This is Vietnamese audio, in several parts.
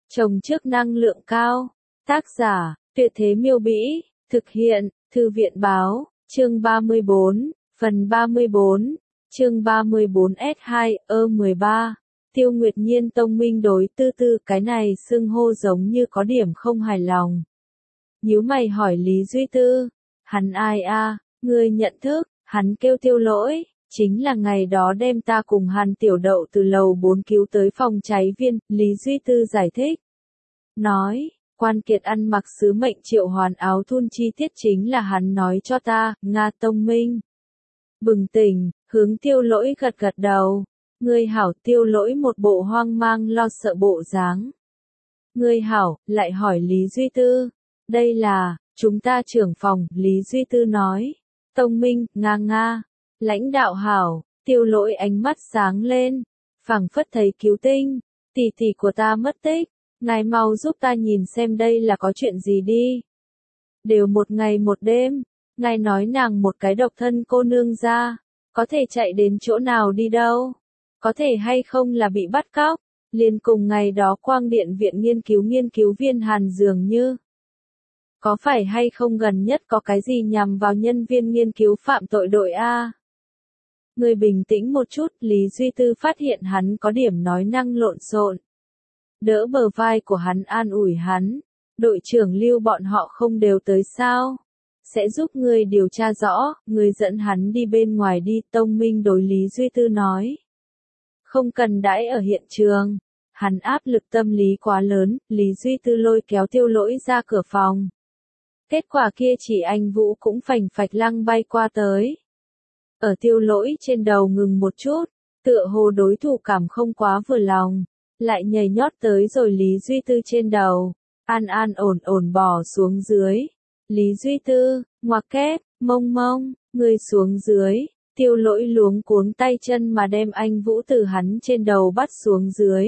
Trồng trước năng lượng cao. Tác giả, Tuyệt Thế Miêu Bĩ. Thực hiện, Thư viện Báo. Chương 34, phần 34. Chương 34S2, 13. Tiêu Nguyệt Nhiên tông minh đối Tư Tư, cái này xưng hô giống như có điểm không hài lòng. Nhíu mày hỏi Lý Duy Tư, hắn ai a? Ngươi nhận thức? Hắn kêu Tiêu Lỗi, chính là ngày đó đem ta cùng Hàn Tiểu Đậu từ lầu 4 cứu tới phòng cháy viên. Lý Duy Tư giải thích. Nói, Quan Kiệt ăn mặc sứ mệnh triệu hoán áo thun chi tiết chính là hắn nói cho ta. Nga tông minh. Bừng tỉnh, hướng Tiêu Lỗi gật gật đầu. Ngươi hảo. Tiêu Lỗi một bộ hoang mang lo sợ bộ dáng. Ngươi hảo, lại hỏi Lý Duy Tư. Đây là, chúng ta trưởng phòng. Lý Duy Tư nói. Tông minh, nga. Lãnh đạo hảo. Tiêu Lỗi ánh mắt sáng lên. Phảng phất thấy cứu tinh. Tỷ tỷ của ta mất tích. Ngài mau giúp ta nhìn xem đây là có chuyện gì đi. Đều một ngày một đêm. Ngài nói nàng một cái độc thân cô nương ra. Có thể chạy đến chỗ nào đi đâu. Có thể hay không là bị bắt cóc. Liền cùng ngày đó Quang Điện Viện nghiên cứu viên Hàn dường như. Có phải hay không gần nhất có cái gì nhằm vào nhân viên nghiên cứu phạm tội đội A? Người bình tĩnh một chút. Lý Duy Tư phát hiện hắn có điểm nói năng lộn xộn. Đỡ bờ vai của hắn an ủi hắn. Đội trưởng Lưu bọn họ không đều tới sao? Sẽ giúp ngươi điều tra rõ. Ngươi dẫn hắn đi bên ngoài đi. Tông minh đối Lý Duy Tư nói. Không cần đãi ở hiện trường. Hắn áp lực tâm lý quá lớn. Lý Duy Tư lôi kéo Tiêu Lỗi ra cửa phòng. Kết quả kia chỉ anh Vũ cũng phành phạch lăng bay qua tới. Ở Tiêu Lỗi trên đầu ngừng một chút. Tựa hồ đối thủ cảm không quá vừa lòng. Lại nhảy nhót tới rồi Lý Duy Tư trên đầu. An ổn bỏ xuống dưới. Lý Duy Tư, ngoặc kép, mông, người xuống dưới. Tiêu Lỗi luống cuống tay chân mà đem anh Vũ từ hắn trên đầu bắt xuống dưới.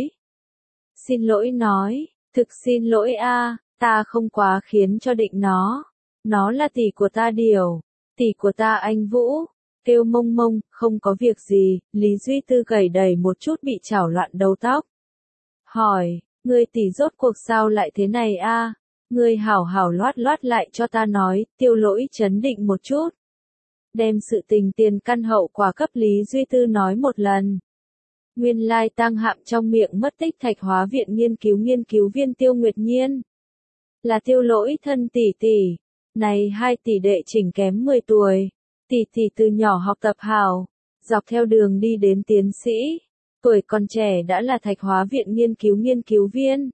Xin lỗi nói, thực xin lỗi a, ta không quá khiến cho định nó. Nó là tỷ của ta điều. Tỷ của ta anh Vũ. Kêu mông, không có việc gì. Lý Duy Tư gầy đầy một chút bị chảo loạn đầu tóc. Hỏi, ngươi tỷ rốt cuộc sao lại thế này a? Ngươi hảo loát lại cho ta nói. Tiêu Lỗi chấn định một chút. Đem sự tình tiền căn hậu quả cấp Lý Duy Tư nói một lần. Nguyên lai tang hạm trong miệng mất tích Thạch Hóa Viện nghiên cứu viên Tiêu Nguyệt Nhiên. Là Tiêu Lỗi thân tỷ. Này hai tỷ đệ chỉnh kém 10 tuổi. Tỷ từ nhỏ học tập hảo. Dọc theo đường đi đến tiến sĩ. Tuổi còn trẻ đã là Thạch Hóa Viện nghiên cứu viên.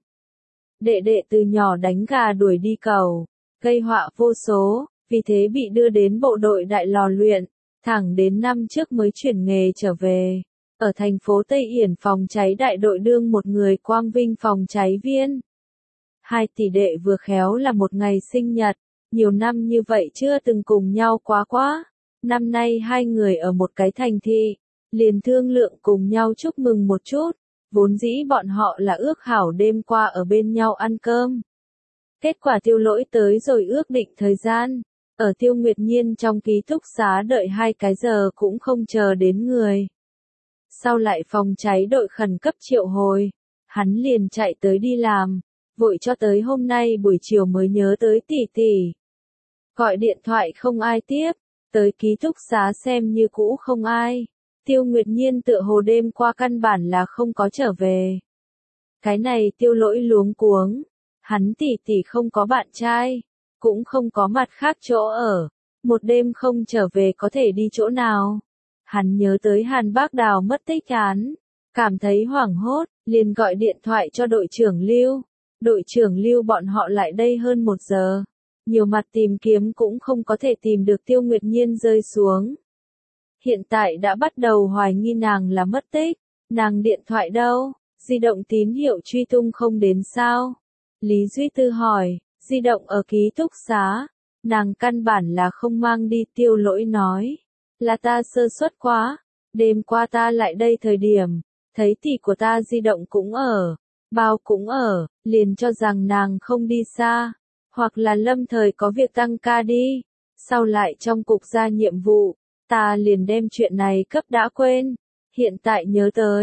Đệ từ nhỏ đánh gà đuổi đi cầu. Gây họa vô số. Vì thế bị đưa đến bộ đội đại lò luyện. Thẳng đến năm trước mới chuyển nghề trở về. Ở thành phố Tây Yển phòng cháy đại đội đương một người quang vinh phòng cháy viên. Hai tỷ đệ vừa khéo là một ngày sinh nhật. Nhiều năm như vậy chưa từng cùng nhau quá. Năm nay hai người ở một cái thành thị. Liền thương lượng cùng nhau chúc mừng một chút. Vốn dĩ bọn họ là ước hảo đêm qua ở bên nhau ăn cơm. Kết quả Tiêu Lỗi tới rồi ước định thời gian. Ở Tiêu Nguyệt Nhiên trong ký túc xá đợi 2 cái giờ cũng không chờ đến người. Sau lại phòng cháy đội khẩn cấp triệu hồi. Hắn liền chạy tới đi làm. Vội cho tới hôm nay buổi chiều mới nhớ tới tỷ. Gọi điện thoại không ai tiếp. Tới ký túc xá xem như cũ không ai. Tiêu Nguyệt Nhiên tựa hồ đêm qua căn bản là không có trở về. Cái này Tiêu Lỗi luống cuống. Hắn tỷ không có bạn trai. Cũng không có mặt khác chỗ ở. Một đêm không trở về có thể đi chỗ nào. Hắn nhớ tới Hàn Bác Đào mất tích án. Cảm thấy hoảng hốt, liền gọi điện thoại cho đội trưởng Lưu. Đội trưởng Lưu bọn họ lại đây hơn 1 giờ. Nhiều mặt tìm kiếm cũng không có thể tìm được Tiêu Nguyệt Nhiên rơi xuống. Hiện tại đã bắt đầu hoài nghi nàng là mất tích. Nàng điện thoại đâu? Di động tín hiệu truy tung không đến sao? Lý Duy Tư hỏi. Di động ở ký túc xá. Nàng căn bản là không mang đi. Tiêu Lỗi nói. Là ta sơ suất quá. Đêm qua ta lại đây thời điểm. Thấy tỷ của ta di động cũng ở. Bao cũng ở. Liền cho rằng nàng không đi xa. Hoặc là lâm thời có việc tăng ca đi. Sau lại trong cục ra nhiệm vụ. Ta liền đem chuyện này cấp đã quên. Hiện tại nhớ tới.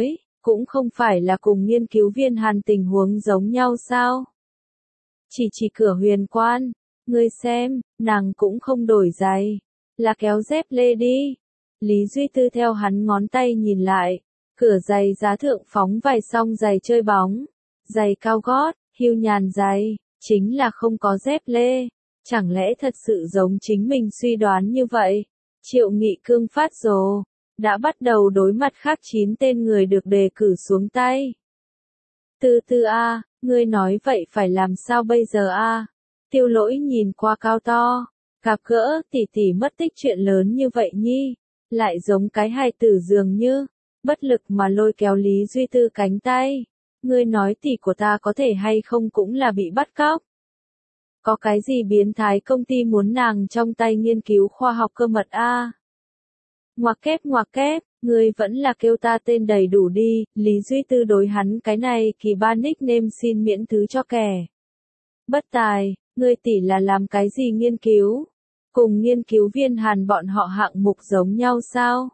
cũng không phải là cùng nghiên cứu viên Hàn tình huống giống nhau sao? Chỉ cửa Huyền Quan, ngươi xem, nàng cũng không đổi giày, là kéo dép lê đi. Lý Duy Tư theo hắn ngón tay nhìn lại, cửa giày giá thượng phóng vài song giày chơi bóng, giày cao gót, hưu nhàn giày, chính là không có dép lê. Chẳng lẽ thật sự giống chính mình suy đoán như vậy? Triệu Nghị Cương phát rồ, đã bắt đầu đối mặt khác 9 tên người được đề cử xuống tay. Tư Tư a, ngươi nói vậy phải làm sao bây giờ a? Tiêu Lỗi nhìn qua Cao To, gặp gỡ tỷ tỷ mất tích chuyện lớn như vậy nhi, lại giống cái hài tử dường như, bất lực mà lôi kéo Lý Duy Tư cánh tay. Ngươi nói tỷ của ta có thể hay không cũng là bị bắt cóc. Có cái gì biến thái công ty muốn nàng trong tay nghiên cứu khoa học cơ mật a? Ngoặc kép, ngươi vẫn là kêu ta tên đầy đủ đi. Lý Duy Tư đối hắn cái này kỳ ba nickname xin miễn thứ cho kẻ. Bất tài, ngươi tỷ là làm cái gì nghiên cứu? Cùng nghiên cứu viên Hàn bọn họ hạng mục giống nhau sao?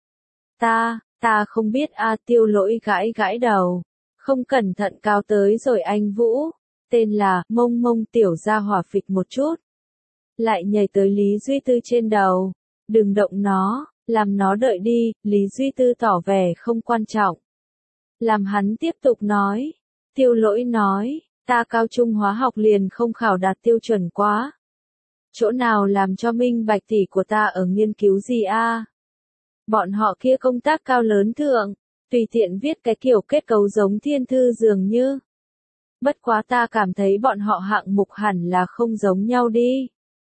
Ta không biết a. Tiêu Lỗi gãi đầu. Không cẩn thận cao tới rồi anh Vũ. Tên là Mông tiểu gia hỏa phịch một chút. Lại nhảy tới Lý Duy Tư trên đầu. Đừng động nó, làm nó đợi đi. Lý Duy Tư tỏ vẻ không quan trọng. Làm hắn tiếp tục nói. Tiêu Lỗi nói, ta cao trung hóa học liền không khảo đạt tiêu chuẩn quá. Chỗ nào làm cho minh bạch tỷ của ta ở nghiên cứu gì a? Bọn họ kia công tác cao lớn thượng, tùy tiện viết cái kiểu kết cấu giống thiên thư dường như. Bất quá ta cảm thấy bọn họ hạng mục hẳn là không giống nhau đi.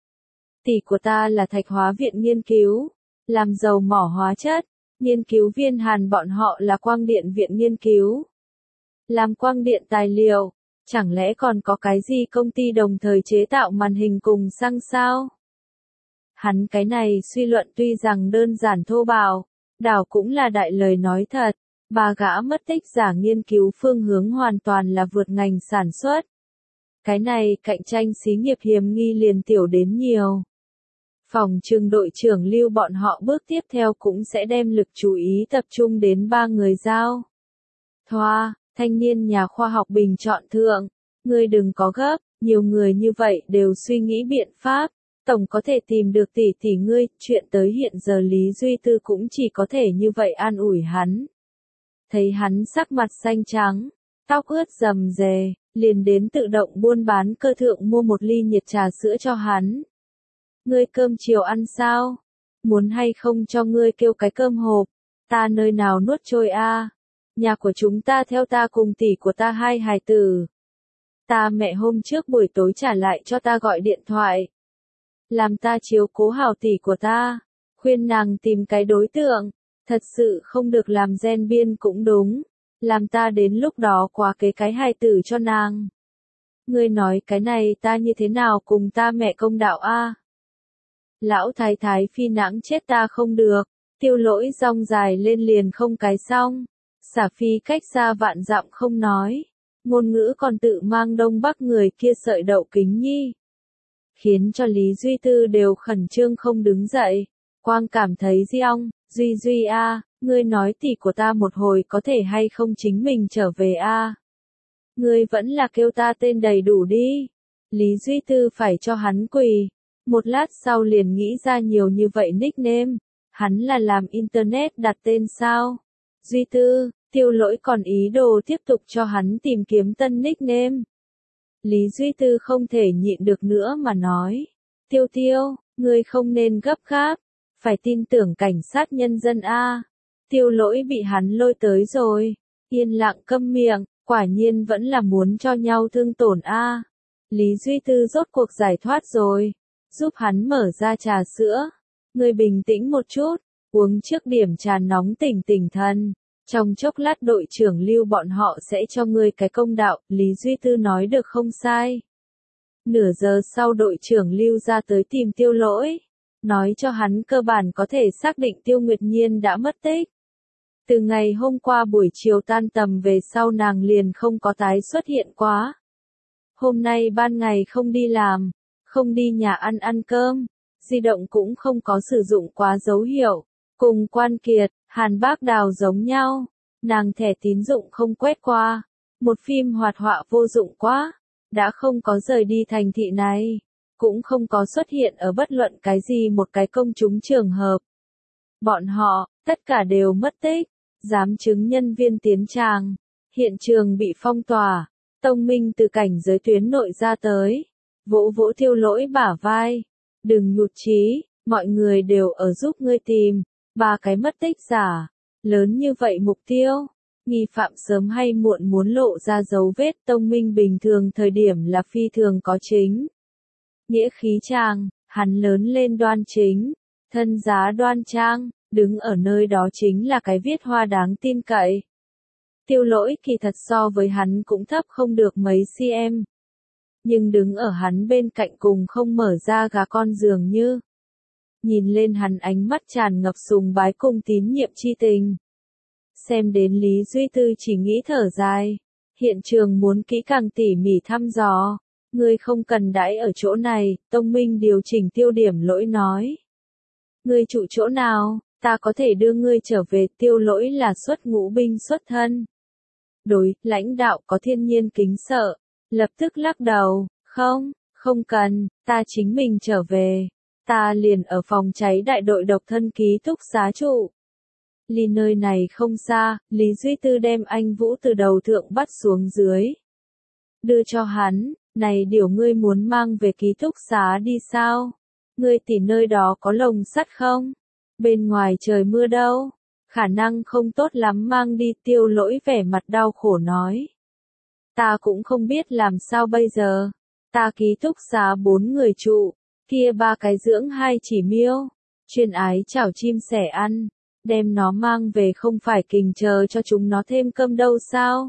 Tỷ của ta là Thạch Hóa viện nghiên cứu, làm dầu mỏ hóa chất, nghiên cứu viên Hàn bọn họ là Quang điện viện nghiên cứu, làm quang điện tài liệu, chẳng lẽ còn có cái gì công ty đồng thời chế tạo màn hình cùng xăng sao? Hắn cái này suy luận tuy rằng đơn giản thô bạo, đảo cũng là đại lời nói thật. Bà gã mất tích giả nghiên cứu phương hướng hoàn toàn là vượt ngành sản xuất. Cái này cạnh tranh xí nghiệp hiểm nghi liền tiểu đến nhiều. Phòng trừng đội trưởng Lưu bọn họ bước tiếp theo cũng sẽ đem lực chú ý tập trung đến 3 người giao. Thoa, thanh niên nhà khoa học bình chọn thượng. Ngươi đừng có gấp, nhiều người như vậy đều suy nghĩ biện pháp. Tổng có thể tìm được tỷ ngươi. Chuyện tới hiện giờ Lý Duy Tư cũng chỉ có thể như vậy an ủi hắn. Thấy hắn sắc mặt xanh trắng, tóc ướt rầm rề, liền đến tự động buôn bán cơ thượng mua một ly nhiệt trà sữa cho hắn. Ngươi cơm chiều ăn sao? Muốn hay không cho ngươi kêu cái cơm hộp? Ta nơi nào nuốt trôi a? Nhà của chúng ta theo ta cùng tỷ của ta 2 hài tử. Ta mẹ hôm trước buổi tối trả lại cho ta gọi điện thoại. Làm ta chiếu cố hảo tỷ của ta, khuyên nàng tìm cái đối tượng. Thật sự không được làm gen biên cũng đúng, làm ta đến lúc đó quá kế cái hài tử cho nàng. Ngươi nói cái này ta như thế nào cùng ta mẹ công đạo a? Lão thái thái phi nãng chết ta không được, Tiêu Lỗi rong dài lên liền không cái xong. Xả Phi cách xa vạn dặm không nói, ngôn ngữ còn tự mang đông bắc người kia sợi đậu kính nhi. Khiến cho Lý Duy Tư đều khẩn trương không đứng dậy, quang cảm thấy Duy Duy a, ngươi nói tỷ của ta một hồi có thể hay không chính mình trở về a? Ngươi vẫn là kêu ta tên đầy đủ đi. Lý Duy Tư phải cho hắn quỳ. Một lát sau liền nghĩ ra nhiều như vậy nickname. Hắn là làm internet đặt tên sao? Duy Tư, Tiêu Lỗi còn ý đồ tiếp tục cho hắn tìm kiếm tân nickname. Lý Duy Tư không thể nhịn được nữa mà nói. Tiêu, ngươi không nên gấp gáp. Phải tin tưởng cảnh sát nhân dân a. Tiêu Lỗi bị hắn lôi tới rồi. Yên lặng câm miệng, quả nhiên vẫn là muốn cho nhau thương tổn a. Lý Duy Tư rốt cuộc giải thoát rồi. Giúp hắn mở ra trà sữa. Ngươi bình tĩnh một chút, uống trước điểm trà nóng tỉnh thần. Trong chốc lát đội trưởng Lưu bọn họ sẽ cho ngươi cái công đạo. Lý Duy Tư nói được không sai. Nửa giờ sau đội trưởng Lưu ra tới tìm Tiêu Lỗi. Nói cho hắn cơ bản có thể xác định Tiêu Nguyệt Nhiên đã mất tích. Từ ngày hôm qua buổi chiều tan tầm về sau nàng liền không có tái xuất hiện quá. Hôm nay ban ngày không đi làm, không đi nhà ăn cơm, di động cũng không có sử dụng quá dấu hiệu. Cùng Quan Kiệt, Hàn Bác Đào giống nhau, Nàng thẻ tín dụng không quét qua. Một phim hoạt họa vô dụng quá. Đã không có rời đi thành thị này. Cũng không có xuất hiện ở bất luận cái gì một cái công chúng trường hợp. Bọn họ, tất cả đều mất tích. Giám chứng nhân viên tiến tràng. Hiện trường bị phong tỏa. Tông Minh từ cảnh giới tuyến nội ra tới. Vỗ vỗ Tiêu Lỗi bả vai. Đừng nhụt chí, mọi người đều ở giúp ngươi tìm. 3 cái mất tích giả. Lớn như vậy mục tiêu. Nghi phạm sớm hay muộn muốn lộ ra dấu vết. Tông Minh bình thường thời điểm là phi thường có chính nghĩa khí chàng, hắn lớn lên đoan chính, thân giá đoan trang, đứng ở nơi đó chính là cái viết hoa đáng tin cậy. Tiêu Lỗi kỳ thật so với hắn cũng thấp không được mấy cm. Nhưng đứng ở hắn bên cạnh cùng không mở ra gà con dường như. Nhìn lên hắn ánh mắt tràn ngập sùng bái cùng tín nhiệm chi tình. Xem đến Lý Duy Tư chỉ nghĩ thở dài. Hiện trường muốn kỹ càng tỉ mỉ thăm dò. Ngươi không cần đãi ở chỗ này, Tông Minh điều chỉnh tiêu điểm Lỗi nói. Ngươi trụ chỗ nào, ta có thể đưa ngươi trở về. Tiêu Lỗi là xuất ngũ binh xuất thân. Đối, lãnh đạo có thiên nhiên kính sợ. Lập tức lắc đầu, không cần, ta chính mình trở về. Ta liền ở phòng cháy đại đội độc thân ký túc xá trụ. Ly nơi này không xa, Lý Duy Tư đem anh Vũ từ đầu thượng bắt xuống dưới. Đưa cho hắn, này điều ngươi muốn mang về ký túc xá đi sao? Ngươi tỉ nơi đó có lồng sắt không? Bên ngoài trời mưa đâu? Khả năng không tốt lắm mang đi. Tiêu Lỗi vẻ mặt đau khổ nói. Ta cũng không biết làm sao bây giờ. Ta ký túc xá 4 người trụ, kia 3 cái dưỡng 2 chỉ miêu. Chuyên ái chảo chim sẻ ăn, đem nó mang về không phải kình chờ cho chúng nó thêm cơm đâu sao?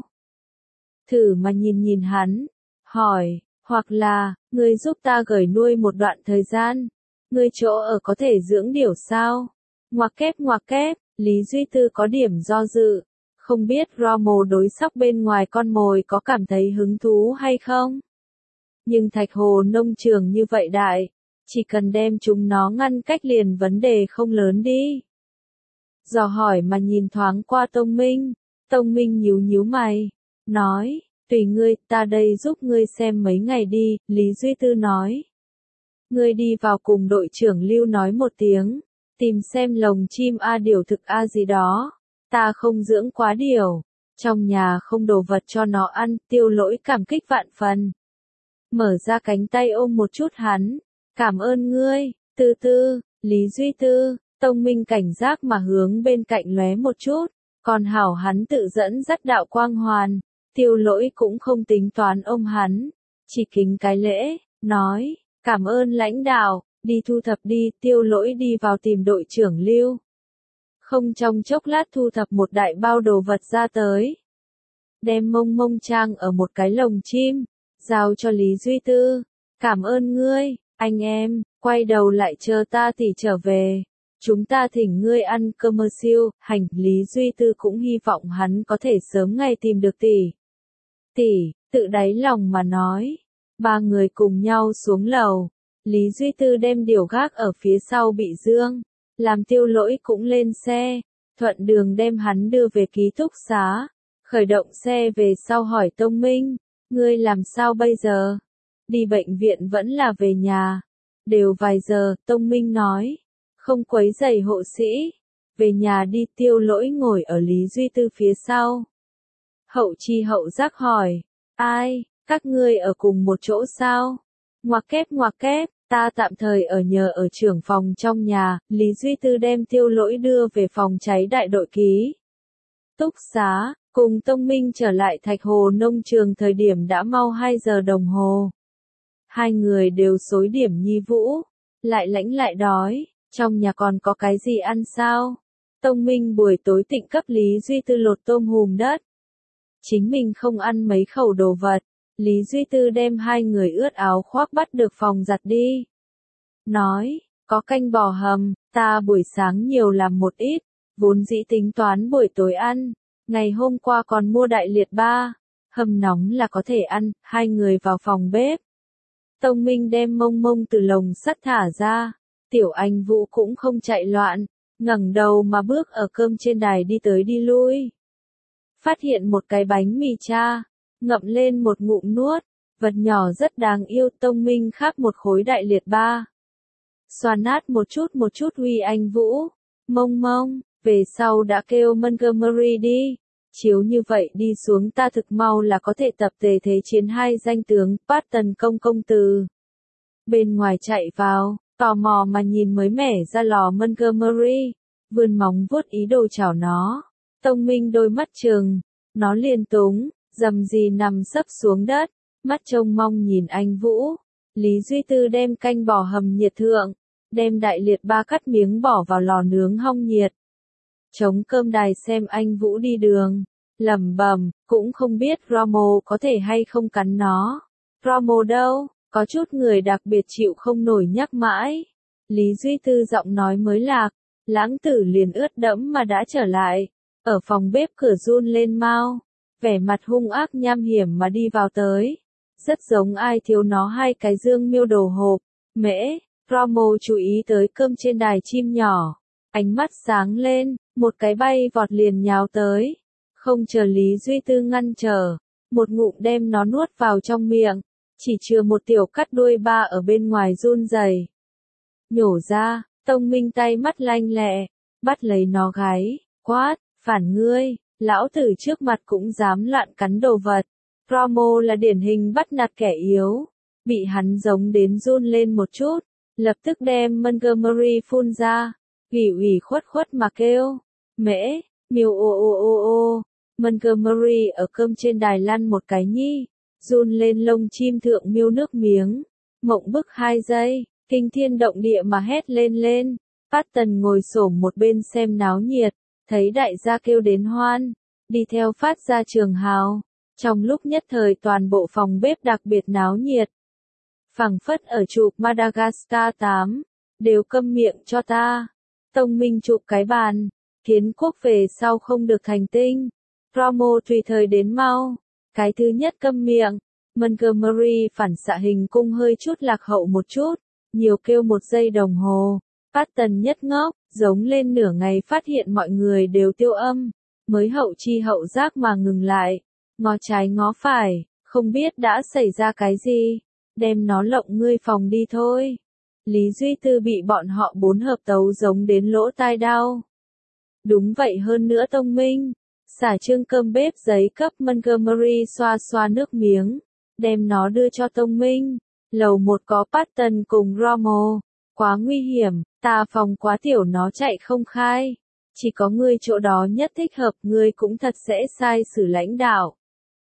Thử mà nhìn hắn, hỏi, hoặc là, ngươi giúp ta gửi nuôi một đoạn thời gian. Ngươi chỗ ở có thể dưỡng điểu sao? Ngoặc kép, Lý Duy Tư có điểm do dự. Không biết Rommel đối sóc bên ngoài con mồi có cảm thấy hứng thú hay không? Nhưng Thạch Hồ nông trường như vậy đại, chỉ cần đem chúng nó ngăn cách liền vấn đề không lớn đi. Dò hỏi mà nhìn thoáng qua Tông Minh. Tông Minh nhíu mày, nói, tùy ngươi, ta đây giúp ngươi xem mấy ngày đi. Lý Duy Tư nói. Ngươi đi vào cùng đội trưởng Lưu nói một tiếng, tìm xem lồng chim điểu thực gì đó. Ta không dưỡng quá điểu, trong nhà không đồ vật cho nó ăn. Tiêu Lỗi cảm kích vạn phần. Mở ra cánh tay ôm một chút hắn. Cảm ơn ngươi, Tư, Lý Duy Tư. Tông Minh cảnh giác mà hướng bên cạnh lóe một chút. Còn hảo hắn tự dẫn dắt đạo quang hoàn. Tiêu Lỗi cũng không tính toán ôm hắn. Chỉ kính cái lễ, nói, cảm ơn lãnh đạo, đi thu thập đi. Tiêu Lỗi đi vào tìm đội trưởng Lưu. Không trong chốc lát thu thập một đại bao đồ vật ra tới. Đem mông trang ở một cái lồng chim. Giao cho Lý Duy Tư. Cảm ơn ngươi, anh em, quay đầu lại chờ ta tỉ trở về. Chúng ta thỉnh ngươi ăn commercial, hành. Lý Duy Tư cũng hy vọng hắn có thể sớm ngày tìm được tỷ. Tỷ, tự đáy lòng mà nói. 3 người cùng nhau xuống lầu. Lý Duy Tư đem điều gác ở phía sau bị dương. Làm Tiêu Lỗi cũng lên xe. Thuận đường đem hắn đưa về ký túc xá. Khởi động xe về sau hỏi Tông Minh. Ngươi làm sao bây giờ? Đi bệnh viện vẫn là về nhà? Đều vài giờ, Tông Minh nói. Không quấy rầy hộ sĩ. Về nhà đi. Tiêu Lỗi ngồi ở Lý Duy Tư phía sau. Hậu chi hậu giác hỏi. Ai, các ngươi ở cùng một chỗ sao? Ngoặc kép, ta tạm thời ở nhờ ở trưởng phòng trong nhà. Lý Duy Tư đem Tiêu Lỗi đưa về phòng cháy đại đội ký túc xá. Cùng Tông Minh trở lại Thạch Hồ nông trường thời điểm đã mau 2 giờ đồng hồ. 2 người đều xối điểm nhi vũ. Lại lãnh lại đói. Trong nhà còn có cái gì ăn sao? Tông Minh buổi tối tịnh cấp Lý Duy Tư lột tôm hùm đất. Chính mình không ăn mấy khẩu đồ vật. Lý Duy Tư đem 2 người ướt áo khoác bắt được phòng giặt đi. Nói, có canh bò hầm, ta buổi sáng nhiều làm một ít. Vốn dĩ tính toán buổi tối ăn. Ngày hôm qua còn mua đại liệt 3. Hầm nóng là có thể ăn. 2 người vào phòng bếp. Tông Minh đem mông từ lồng sắt thả ra. Tiểu Anh Vũ cũng không chạy loạn. Ngẩng đầu mà bước ở cơm trên đài đi tới đi lui. phát hiện một cái bánh mì cha, ngậm lên một ngụm nuốt, vật nhỏ rất đáng yêu. Tông Minh khắp một khối đại liệt ba. Xoa nát một chút uy anh Vũ, mông mông, về sau đã kêu Montgomery đi. Chiếu như vậy đi xuống ta thực mau là có thể tập tề thế chiến hai danh tướng, Patton công từ bên ngoài chạy vào, tò mò mà nhìn mới mẻ ra lò Montgomery, vươn móng vuốt ý đồ chảo nó. Tông Minh đôi mắt trừng, nó liền túng, dầm gì nằm sấp xuống đất, mắt trông mong nhìn anh Vũ. Lý Duy Tư đem canh bò hầm nhiệt thượng, đem đại liệt ba cắt miếng bỏ vào lò nướng hong nhiệt. Chống cơm đài xem anh Vũ đi đường, lẩm bẩm, cũng không biết Romo có thể hay không cắn nó. Romo đâu, có chút người đặc biệt chịu không nổi nhắc mãi. Lý Duy Tư giọng nói mới lạc, lãng tử liền ướt đẫm mà đã trở lại, ở phòng bếp cửa run lên mau, vẻ mặt hung ác nham hiểm mà đi vào tới. Rất giống ai thiếu nó hai cái dương miêu đồ hộp, mễ. Romo chú ý tới cơm trên đài chim nhỏ, ánh mắt sáng lên, một cái bay vọt liền nhào tới. Không chờ Lý Duy Tư ngăn trở, một ngụm đem nó nuốt vào trong miệng, chỉ chừa một tiểu cắt đuôi ba ở bên ngoài run rẩy. Nhổ ra, Tông Minh tay mắt lanh lẹ, bắt lấy nó gáy, quát, phản ngươi, lão tử trước mặt cũng dám loạn cắn đồ vật. Romo là điển hình bắt nạt kẻ yếu, bị hắn giống đến run lên một chút, lập tức đem Montgomery phun ra, ủy khuất mà kêu, mễ, miêu ô. Montgomery ở cơm trên đài lăn một cái nhi, run lên lông chim thượng miêu nước miếng, mộng bức 2 giây, kinh thiên động địa mà hét lên. Patton ngồi xổm một bên xem náo nhiệt, thấy đại gia kêu đến hoan, đi theo phát ra trường hào. Trong lúc nhất thời toàn bộ phòng bếp đặc biệt náo nhiệt. Phảng phất ở chụp Madagascar 8, đều câm miệng cho ta. Tông Minh chụp cái bàn, kiến quốc về sau không được thành tinh. Romo tùy thời đến mau. Cái thứ nhất câm miệng, Montgomery phản xạ hình cung hơi chút lạc hậu một chút, nhiều kêu 1 giây đồng hồ. Patton nhất ngốc, giống lên nửa ngày phát hiện mọi người đều tiêu âm, mới hậu chi hậu giác mà ngừng lại. Ngó trái ngó phải, không biết đã xảy ra cái gì, đem nó lộng ngươi phòng đi thôi. Lý Duy Tư bị bọn họ 4 hợp tấu giống đến lỗ tai đau. Đúng vậy, hơn nữa Tông Minh, xả trương cơm bếp giấy cấp Montgomery xoa nước miếng, đem nó đưa cho Tông Minh. Lầu 1 có Patton cùng Romo, quá nguy hiểm, ta phòng quá tiểu nó chạy không khai. Chỉ có ngươi chỗ đó nhất thích hợp, ngươi cũng thật sẽ sai xử lãnh đạo.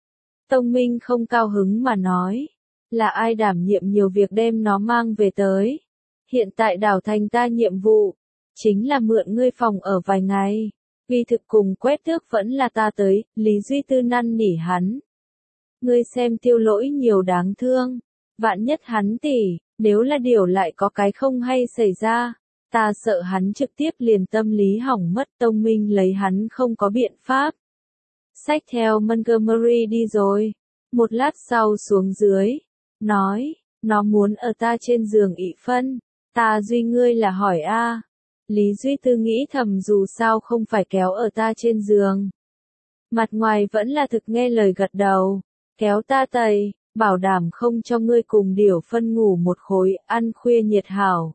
Tông Minh không cao hứng mà nói, là ai đảm nhiệm nhiều việc đem nó mang về tới. Hiện tại đảo thành ta nhiệm vụ, chính là mượn ngươi phòng ở vài ngày. Vì thực cùng quét tước vẫn là ta tới, Lý Duy Tư năn nỉ hắn. Ngươi xem Tiêu Lỗi nhiều đáng thương, vạn nhất hắn tỉ, nếu là điều lại có cái không hay xảy ra, ta sợ hắn trực tiếp liền tâm lý hỏng mất. Tông Minh lấy hắn không có biện pháp. Xách theo Montgomery đi rồi. Một lát sau xuống dưới, nói, nó muốn ở ta trên giường ị phân, ta duy ngươi là hỏi a. Lý Duy Tư nghĩ thầm dù sao không phải kéo ở ta trên giường. Mặt ngoài vẫn là thực nghe lời gật đầu, kéo ta tày, bảo đảm không cho ngươi cùng điểu phân ngủ một khối, ăn khuya nhiệt hảo.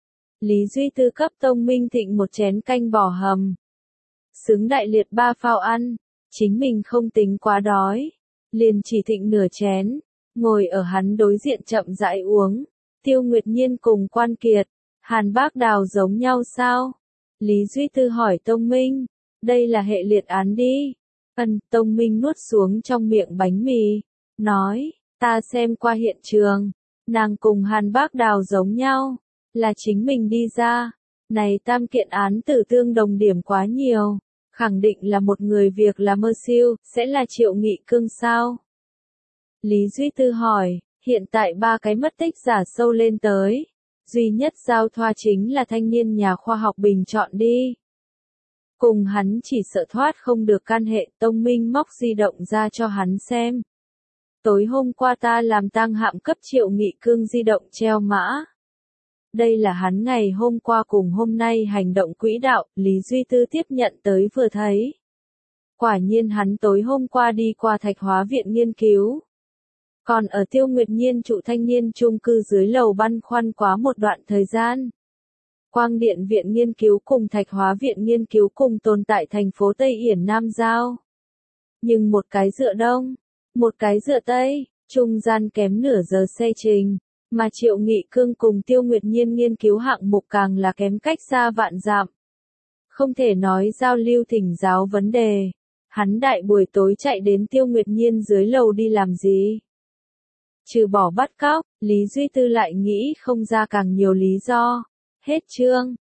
Lý Duy Tư cấp Tông Minh thịnh một chén canh bò hầm. Xứng đại liệt 3 phao ăn, chính mình không tính quá đói, liền chỉ thịnh nửa chén, ngồi ở hắn đối diện chậm rãi uống. Tiêu Nguyệt Nhiên cùng Quan Kiệt, Hàn Bác Đào giống nhau sao? Lý Duy Tư hỏi Tông Minh, đây là hệ liệt án đi. Tông Minh nuốt xuống trong miệng bánh mì, nói, ta xem qua hiện trường, nàng cùng Hàn Bác Đào giống nhau, là chính mình đi ra. Này tam kiện án tử tương đồng điểm quá nhiều, khẳng định là một người việc là mơ siêu, sẽ là Triệu Nghị Cương sao? Lý Duy Tư hỏi, hiện tại 3 cái mất tích giả sâu lên tới. Duy nhất giao thoa chính là thanh niên nhà khoa học bình chọn đi. Cùng hắn chỉ sợ thoát không được can hệ. Tông Minh móc di động ra cho hắn xem. Tối hôm qua ta làm tang hạm cấp Triệu Nghị Cương di động treo mã. Đây là hắn ngày hôm qua cùng hôm nay hành động quỹ đạo. Lý Duy Tư tiếp nhận tới vừa thấy. Quả nhiên hắn tối hôm qua đi qua Thạch Hóa viện nghiên cứu. Còn ở Tiêu Nguyệt Nhiên trụ thanh niên chung cư dưới lầu băn khoăn quá một đoạn thời gian. Quang Điện viện nghiên cứu cùng Thạch Hóa viện nghiên cứu cùng tồn tại thành phố Tây Yển Nam Giao. Nhưng một cái dựa đông, một cái dựa tây, trung gian kém nửa giờ xe trình, mà Triệu Nghị Cương cùng Tiêu Nguyệt Nhiên nghiên cứu hạng mục càng là kém cách xa vạn dặm. Không thể nói giao lưu thỉnh giáo vấn đề. Hắn đại buổi tối chạy đến Tiêu Nguyệt Nhiên dưới lầu đi làm gì? Trừ bỏ bắt cóc, Lý Duy Tư lại nghĩ không ra càng nhiều lý do. Hết chương.